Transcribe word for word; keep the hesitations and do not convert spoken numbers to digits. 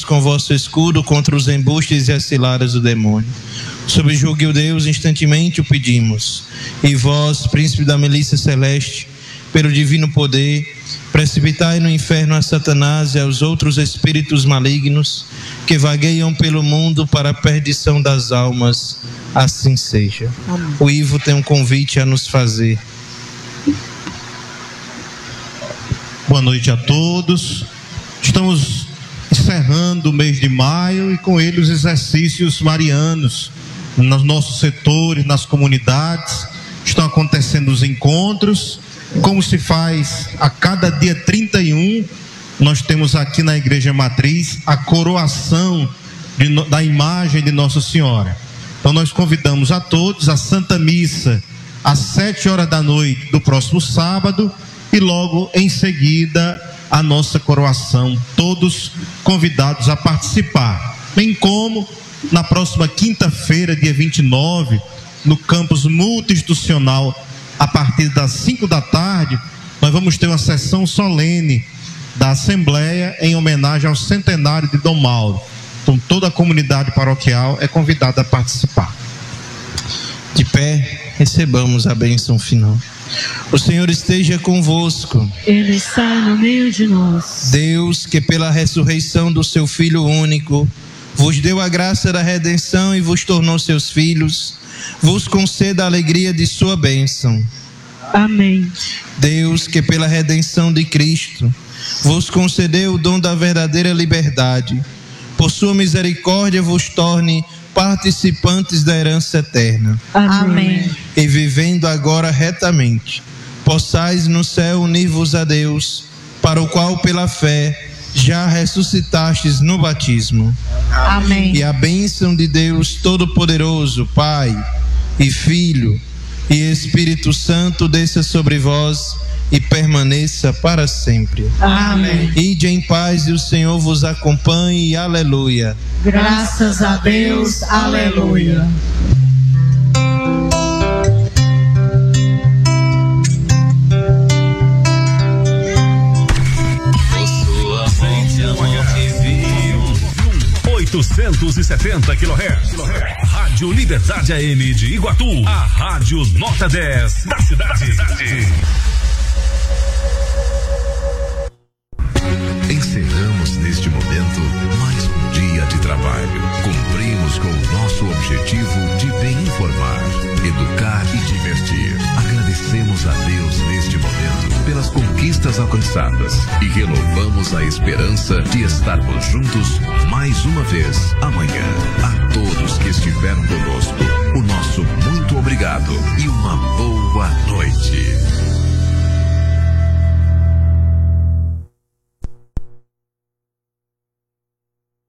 com vosso escudo contra os embustes e as ciladas do demônio. Subjugue o Deus, instantemente o pedimos. E vós, príncipe da milícia celeste, pelo divino poder, precipitai no inferno a Satanás e aos outros espíritos malignos que vagueiam pelo mundo para a perdição das almas. Assim seja. Amém. O Ivo tem um convite a nos fazer. Boa noite a todos. Estamos encerrando o mês de maio e com ele os exercícios marianos nos nossos setores, nas comunidades. Estão acontecendo os encontros. Como se faz a cada dia trinta e um, nós temos aqui na Igreja Matriz a coroação de, da imagem de Nossa Senhora. Então nós convidamos a todos a Santa Missa às sete horas da noite do próximo sábado e logo em seguida a nossa coroação. Todos convidados a participar. Bem como na próxima quinta-feira, dia vinte e nove, no campus multi-institucional, a partir das cinco da tarde, nós vamos ter uma sessão solene da Assembleia em homenagem ao centenário de Dom Mauro. Então toda a comunidade paroquial é convidada a participar. De pé, recebamos a bênção final. O Senhor esteja convosco. Ele está no meio de nós. Deus, que pela ressurreição do seu Filho único, vos deu a graça da redenção e vos tornou seus filhos, vos conceda a alegria de sua bênção. Amém. Deus, que pela redenção de Cristo vos concedeu o dom da verdadeira liberdade, por sua misericórdia vos torne participantes da herança eterna. Amém. E vivendo agora retamente, possais no céu unir-vos a Deus, para o qual pela fé já ressuscitastes no batismo. Amém. E a bênção de Deus Todo-Poderoso, Pai e Filho e Espírito Santo desça sobre vós e permaneça para sempre. Amém. Ide em paz e o Senhor vos acompanhe. Aleluia. Graças a Deus. Aleluia. oitocentos e setenta quilohertz. Rádio Liberdade A M de Iguatu. A Rádio Nota dez da cidade. Encerramos neste momento mais um dia de trabalho. Cumprimos com o nosso objetivo de bem informar, educar e divertir. Agradecemos a Deus neste momento pelas conquistas alcançadas e renovamos a esperança de estarmos juntos mais uma vez amanhã.